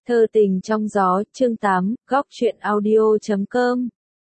Thơ tình trong gió, chương 8, góc truyện audio.com.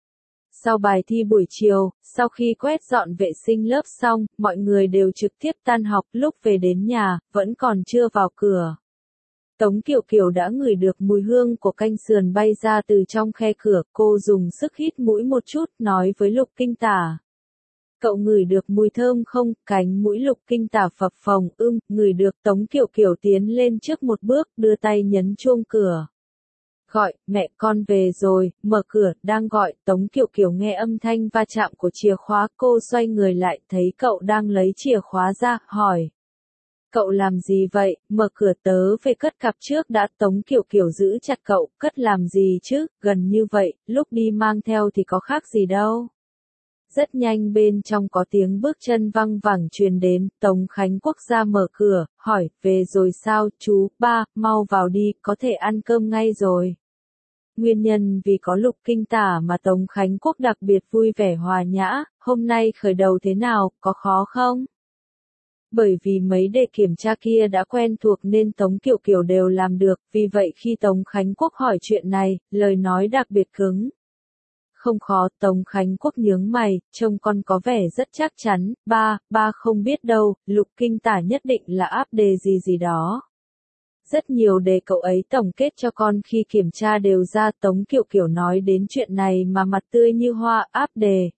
Sau bài thi buổi chiều, sau khi quét dọn vệ sinh lớp xong, mọi người đều trực tiếp tan học, lúc về đến nhà, vẫn còn chưa vào cửa. Tống Kiều Kiều đã ngửi được mùi hương của canh sườn bay ra từ trong khe cửa, cô dùng sức hít mũi một chút, nói với Lục Kinh Tả. Cậu ngửi được mùi thơm không? Cánh mũi Lục Kinh Tả phập phồng, ngửi được. Tống Kiều Kiều tiến lên trước một bước, đưa tay nhấn chuông cửa. Gọi, mẹ con về rồi, mở cửa, đang gọi. Tống Kiều Kiều nghe âm thanh va chạm của chìa khóa, cô xoay người lại, thấy cậu đang lấy chìa khóa ra, hỏi. Cậu làm gì vậy? Mở cửa, tớ về cất cặp trước đã. Tống Kiều Kiều giữ chặt cậu, cất làm gì chứ, gần như vậy, lúc đi mang theo thì có khác gì đâu. Rất nhanh bên trong có tiếng bước chân văng vẳng truyền đến, Tống Khánh Quốc ra mở cửa, hỏi, về rồi sao, chú, ba, mau vào đi, có thể ăn cơm ngay rồi. Nguyên nhân vì có Lục Kinh Tả mà Tống Khánh Quốc đặc biệt vui vẻ hòa nhã, hôm nay khởi đầu thế nào, có khó không? Bởi vì mấy đề kiểm tra kia đã quen thuộc nên Tống Kiều Kiều đều làm được, vì vậy khi Tống Khánh Quốc hỏi chuyện này, lời nói đặc biệt cứng. Không khó, Tống Khánh Quốc nhướng mày, trông con có vẻ rất chắc chắn, ba không biết đâu, Lục Kinh Tả nhất định là áp đề gì đó. Rất nhiều đề cậu ấy tổng kết cho con khi kiểm tra đều ra. Tống Kiều Kiều nói đến chuyện này mà mặt tươi như hoa. Áp đề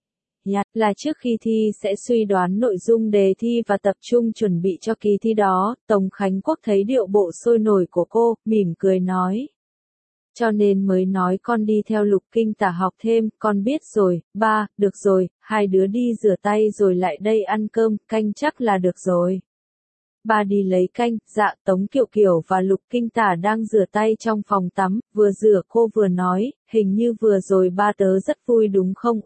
là trước khi thi sẽ suy đoán nội dung đề thi và tập trung chuẩn bị cho kỳ thi đó. Tống Khánh Quốc thấy điệu bộ sôi nổi của cô, mỉm cười nói. Cho nên mới nói con đi theo Lục Kinh Tả học thêm, con biết rồi, ba, được rồi, hai đứa đi rửa tay rồi lại đây ăn cơm, canh chắc là được rồi. Ba đi lấy canh, dạ. Tống Kiều Kiều và Lục Kinh Tả đang rửa tay trong phòng tắm, vừa rửa cô vừa nói, hình như vừa rồi ba tớ rất vui đúng không?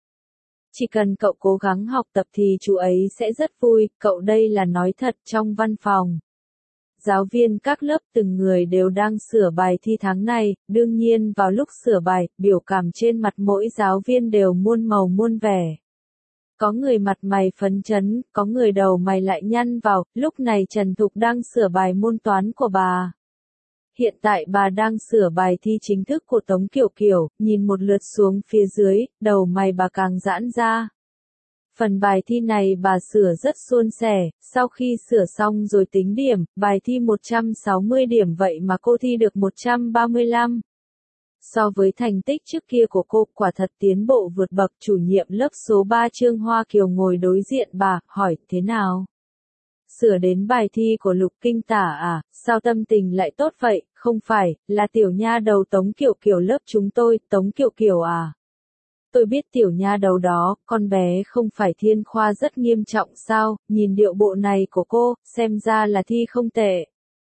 Chỉ cần cậu cố gắng học tập thì chú ấy sẽ rất vui, cậu đây là nói thật. Trong văn phòng. Giáo viên các lớp từng người đều đang sửa bài thi tháng này, đương nhiên vào lúc sửa bài, biểu cảm trên mặt mỗi giáo viên đều muôn màu muôn vẻ. Có người mặt mày phấn chấn, có người đầu mày lại nhăn vào. Lúc này Trần Thục đang sửa bài môn toán của bà. Hiện tại bà đang sửa bài thi chính thức của Tống Kiều Kiều, nhìn một lượt xuống phía dưới, đầu mày bà càng giãn ra. Phần bài thi này bà sửa rất suôn sẻ, sau khi sửa xong rồi tính điểm, bài thi 160 điểm vậy mà cô thi được 135. So với thành tích trước kia của cô, quả thật tiến bộ vượt bậc. Chủ nhiệm lớp số 3 Trương Hoa Kiều ngồi đối diện bà, hỏi, thế nào? Sửa đến bài thi của Lục Kinh Tả à, sao tâm tình lại tốt vậy? Không phải, là tiểu nha đầu Tống Kiều Kiều lớp chúng tôi. Tống Kiều Kiều à? Tôi biết tiểu nha đầu đó, con bé không phải thiên khoa rất nghiêm trọng sao? Nhìn điệu bộ này của cô, xem ra là thi không tệ.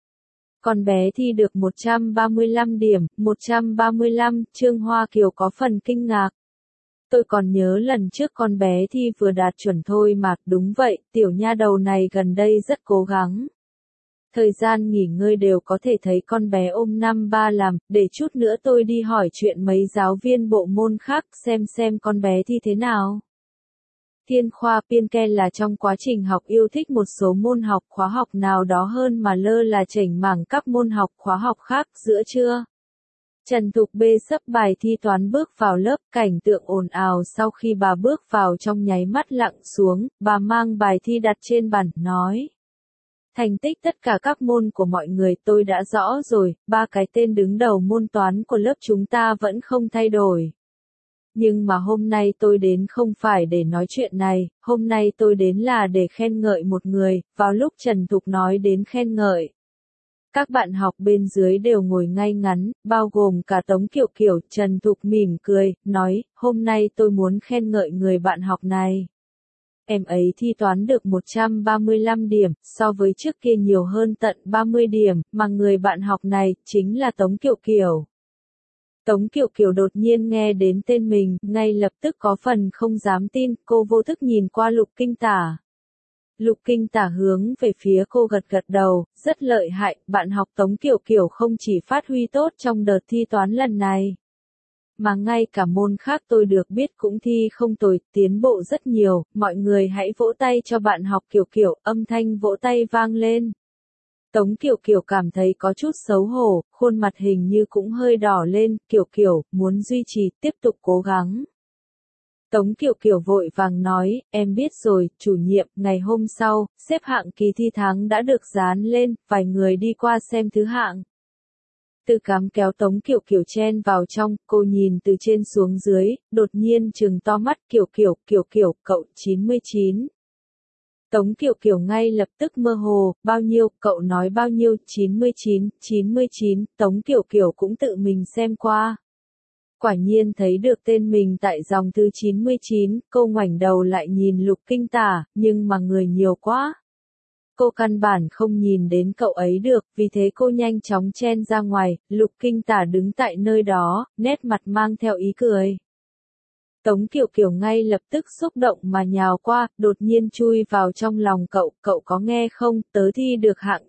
Con bé thi được 135 điểm, 135, Trương Hoa Kiều có phần kinh ngạc. Tôi còn nhớ lần trước con bé thi vừa đạt chuẩn thôi mà. Đúng vậy, tiểu nha đầu này gần đây rất cố gắng. Thời gian nghỉ ngơi đều có thể thấy con bé ôm 5-3 làm, để chút nữa tôi đi hỏi chuyện mấy giáo viên bộ môn khác xem con bé thi thế nào. Thiên khoa Piên Ke là trong quá trình học yêu thích một số môn học khóa học nào đó hơn mà lơ là chểnh mảng các môn học khóa học khác, giữa trưa. Trần Thục bê sấp bài thi toán bước vào lớp, cảnh tượng ồn ào sau khi bà bước vào trong nháy mắt lặng xuống, bà mang bài thi đặt trên bàn, nói. Thành tích tất cả các môn của mọi người tôi đã rõ rồi, 3 cái tên đứng đầu môn toán của lớp chúng ta vẫn không thay đổi. Nhưng mà hôm nay tôi đến không phải để nói chuyện này, hôm nay tôi đến là để khen ngợi một người. Vào lúc Trần Thục nói đến khen ngợi, các bạn học bên dưới đều ngồi ngay ngắn, bao gồm cả Tống Kiều Kiều. Trần Thục mỉm cười, nói, hôm nay tôi muốn khen ngợi người bạn học này. Em ấy thi toán được 135 điểm, so với trước kia nhiều hơn tận 30 điểm, mà người bạn học này chính là Tống Kiều Kiều. Tống Kiều Kiều đột nhiên nghe đến tên mình, ngay lập tức có phần không dám tin, cô vô thức nhìn qua Lục Kinh Tả. Lục Kinh Tả hướng về phía cô gật gật đầu, rất lợi hại, bạn học Tống Kiều Kiều không chỉ phát huy tốt trong đợt thi toán lần này, mà ngay cả môn khác tôi được biết cũng thi không tồi, tiến bộ rất nhiều, mọi người hãy vỗ tay cho bạn học Kiều Kiều. Âm thanh vỗ tay vang lên. Tống Kiều Kiều cảm thấy có chút xấu hổ, khuôn mặt hình như cũng hơi đỏ lên, Kiều Kiều, muốn duy trì, tiếp tục cố gắng. Tống Kiều Kiều vội vàng nói, em biết rồi, chủ nhiệm, ngày hôm sau, xếp hạng kỳ thi tháng đã được dán lên, vài người đi qua xem thứ hạng. Tư Cám kéo Tống Kiều Kiều chen vào trong, cô nhìn từ trên xuống dưới, đột nhiên trừng to mắt, Kiều Kiều, cậu 99. Tống Kiều Kiều ngay lập tức mơ hồ, bao nhiêu, cậu nói bao nhiêu, 99, Tống Kiều Kiều cũng tự mình xem qua. Quả nhiên thấy được tên mình tại dòng thứ 99, cô ngoảnh đầu lại nhìn Lục Kinh Tả, nhưng mà người nhiều quá. Cô căn bản không nhìn đến cậu ấy được, vì thế cô nhanh chóng chen ra ngoài, Lục Kinh Tả đứng tại nơi đó, nét mặt mang theo ý cười. Tống Kiều Kiều ngay lập tức xúc động mà nhào qua, đột nhiên chui vào trong lòng cậu có nghe không, tớ thi được hạng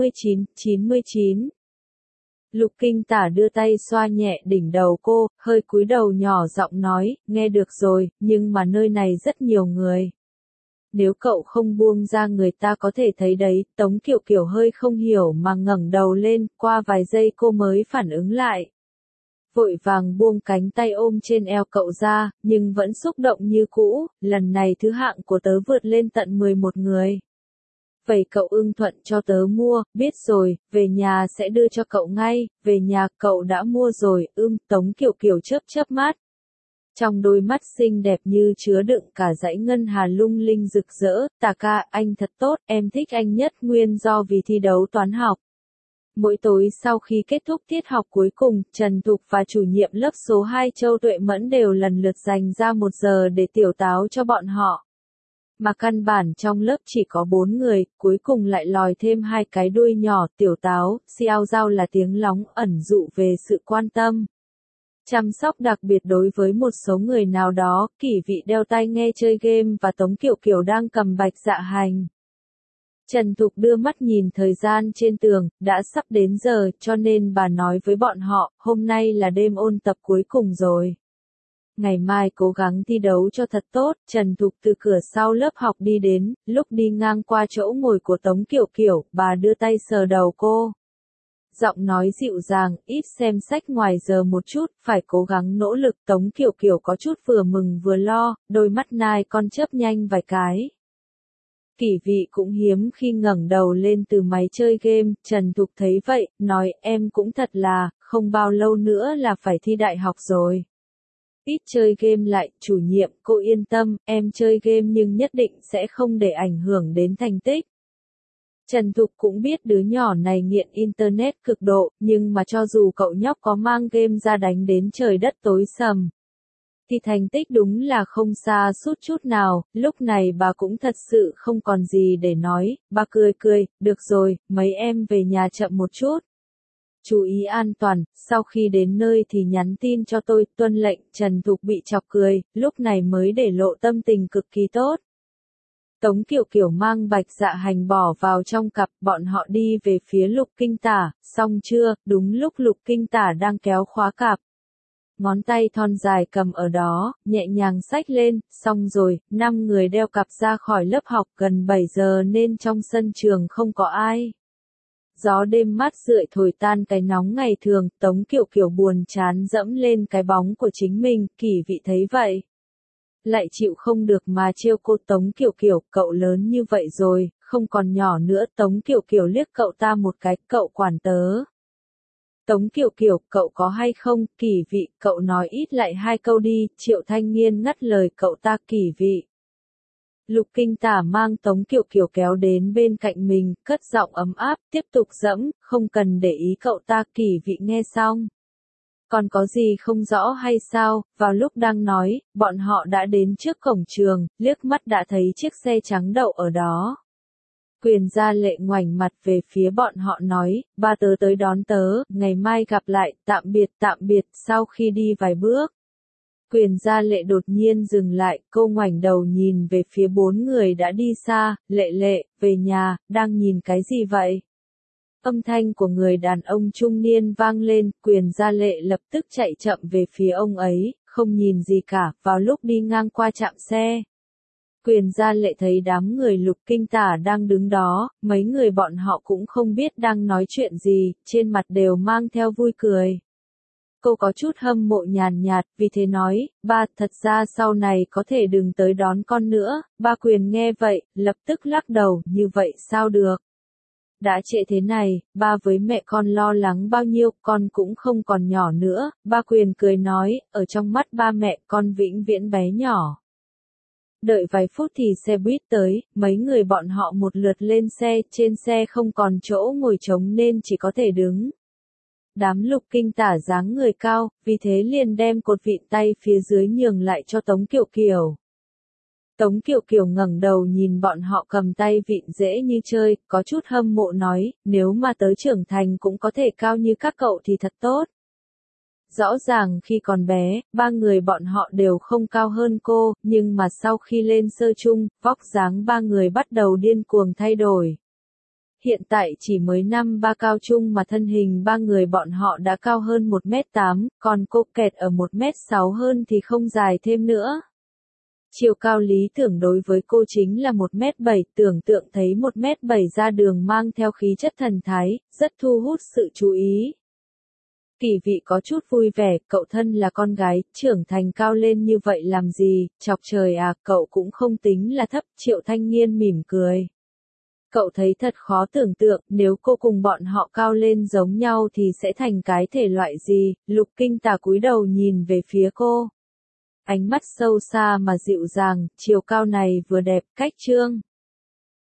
99. Lục Kinh Tả đưa tay xoa nhẹ đỉnh đầu cô, hơi cúi đầu nhỏ giọng nói, nghe được rồi, nhưng mà nơi này rất nhiều người. Nếu cậu không buông ra người ta có thể thấy đấy, Tống Kiều Kiều hơi không hiểu mà ngẩng đầu lên, qua vài giây cô mới phản ứng lại. Vội vàng buông cánh tay ôm trên eo cậu ra, nhưng vẫn xúc động như cũ, lần này thứ hạng của tớ vượt lên tận 11 người. Vậy cậu ưng thuận cho tớ mua, biết rồi, về nhà sẽ đưa cho cậu ngay, về nhà cậu đã mua rồi, Tống Kiều Kiều chớp mắt. Trong đôi mắt xinh đẹp như chứa đựng cả dãy ngân hà lung linh rực rỡ, Tả ca, anh thật tốt, em thích anh nhất nguyên do vì thi đấu toán học. Mỗi tối sau khi kết thúc tiết học cuối cùng, Trần Thục và chủ nhiệm lớp số 2 Châu Tuệ Mẫn đều lần lượt dành ra 1 giờ để tiểu táo cho bọn họ. Mà căn bản trong lớp chỉ có 4 người, cuối cùng lại lòi thêm 2 cái đuôi nhỏ, tiểu táo, xiao giao là tiếng lóng ẩn dụ về sự quan tâm. Chăm sóc đặc biệt đối với một số người nào đó, Kỷ Vị đeo tai nghe chơi game và Tống Kiều Kiều đang cầm bạch dạ hành. Trần Thục đưa mắt nhìn thời gian trên tường, đã sắp đến giờ, cho nên bà nói với bọn họ, hôm nay là đêm ôn tập cuối cùng rồi. Ngày mai cố gắng thi đấu cho thật tốt, Trần Thục từ cửa sau lớp học đi đến, lúc đi ngang qua chỗ ngồi của Tống Kiều Kiều, bà đưa tay sờ đầu cô. Giọng nói dịu dàng, ít xem sách ngoài giờ một chút, phải cố gắng nỗ lực. Tống Kiều Kiều có chút vừa mừng vừa lo, đôi mắt nai con chớp nhanh vài cái. Kỷ Vị cũng hiếm khi ngẩng đầu lên từ máy chơi game, Trần Thục thấy vậy, nói em cũng thật là, không bao lâu nữa là phải thi đại học rồi. Ít chơi game lại, chủ nhiệm, cô yên tâm, em chơi game nhưng nhất định sẽ không để ảnh hưởng đến thành tích. Trần Thục cũng biết đứa nhỏ này nghiện internet cực độ, nhưng mà cho dù cậu nhóc có mang game ra đánh đến trời đất tối sầm, thì thành tích đúng là không xa sút chút nào, lúc này bà cũng thật sự không còn gì để nói, bà cười, được rồi, mấy em về nhà chậm một chút. Chú ý an toàn, sau khi đến nơi thì nhắn tin cho tôi, tuân lệnh. Trần Thục bị chọc cười, lúc này mới để lộ tâm tình cực kỳ tốt. Tống Kiều Kiều mang bạch dạ hành bỏ vào trong cặp, bọn họ đi về phía Lục Kinh Tả, xong chưa, đúng lúc Lục Kinh Tả đang kéo khóa cặp. Ngón tay thon dài cầm ở đó, nhẹ nhàng xách lên, xong rồi, 5 người đeo cặp ra khỏi lớp học gần 7 giờ nên trong sân trường không có ai. Gió đêm mát rượi thổi tan cái nóng ngày thường, Tống Kiều Kiều buồn chán dẫm lên cái bóng của chính mình, Kỷ Vị thấy vậy. Lại chịu không được mà trêu cô Tống Kiều Kiều, cậu lớn như vậy rồi, không còn nhỏ nữa. Tống Kiều Kiều liếc cậu ta một cái, cậu quản tớ. Tống Kiều Kiều, cậu có hay không, Kỷ Vị, cậu nói ít lại 2 câu đi, Triệu Thanh Nghiên ngắt lời cậu ta. Kỷ Vị. Lục Kinh Tả mang Tống Kiều Kiều kéo đến bên cạnh mình, cất giọng ấm áp, tiếp tục dẫm, không cần để ý cậu ta. Kỷ Vị nghe xong. Còn có gì không rõ hay sao, vào lúc đang nói, bọn họ đã đến trước cổng trường, liếc mắt đã thấy chiếc xe trắng đậu ở đó. Quyền Gia Lệ ngoảnh mặt về phía bọn họ nói, ba tớ tới đón tớ, ngày mai gặp lại, tạm biệt, sau khi đi vài bước. Quyền Gia Lệ đột nhiên dừng lại, cô ngoảnh đầu nhìn về phía 4 người đã đi xa, Lệ, về nhà, đang nhìn cái gì vậy? Âm thanh của người đàn ông trung niên vang lên, Quyền Gia Lệ lập tức chạy chậm về phía ông ấy, không nhìn gì cả, vào lúc đi ngang qua trạm xe. Quyền gia lệ thấy đám người Lục Kinh Tả đang đứng đó, mấy người bọn họ cũng không biết đang nói chuyện gì, trên mặt đều mang theo vui cười. Cô có chút hâm mộ nhàn nhạt, vì thế nói, ba, thật ra sau này có thể đừng tới đón con nữa. Ba Quyền nghe vậy, lập tức lắc đầu, như vậy sao được. Đã trễ thế này, ba với mẹ con lo lắng bao nhiêu, con cũng không còn nhỏ nữa. Ba Quyền cười nói, ở trong mắt ba mẹ con vĩnh viễn bé nhỏ. Đợi vài phút thì xe buýt tới, mấy người bọn họ một lượt lên xe, trên xe không còn chỗ ngồi trống nên chỉ có thể đứng. Đám Lục Kinh Tả dáng người cao, vì thế liền đem cột vịn tay phía dưới nhường lại cho Tống Kiều Kiều. Tống Kiều Kiều ngẩng đầu nhìn bọn họ cầm tay vịn dễ như chơi, có chút hâm mộ nói, nếu mà tới trưởng thành cũng có thể cao như các cậu thì thật tốt. Rõ ràng khi còn bé, ba người bọn họ đều không cao hơn cô, nhưng mà sau khi lên sơ chung, vóc dáng ba người bắt đầu điên cuồng thay đổi. Hiện tại chỉ mới năm ba cao trung mà thân hình ba người bọn họ đã cao hơn 1m8, còn cô kẹt ở 1m6 hơn thì không dài thêm nữa. Chiều cao lý tưởng đối với cô chính là 1m7, tưởng tượng thấy 1m7 ra đường mang theo khí chất thần thái, rất thu hút sự chú ý. Kỳ Vị có chút vui vẻ, cậu thân là con gái, trưởng thành cao lên như vậy làm gì, chọc trời à, cậu cũng không tính là thấp. Triệu Thanh Niên mỉm cười. Cậu thấy thật khó tưởng tượng, nếu cô cùng bọn họ cao lên giống nhau thì sẽ thành cái thể loại gì. Lục Kinh Tả cúi đầu nhìn về phía cô. Ánh mắt sâu xa mà dịu dàng, chiều cao này vừa đẹp, cách trương.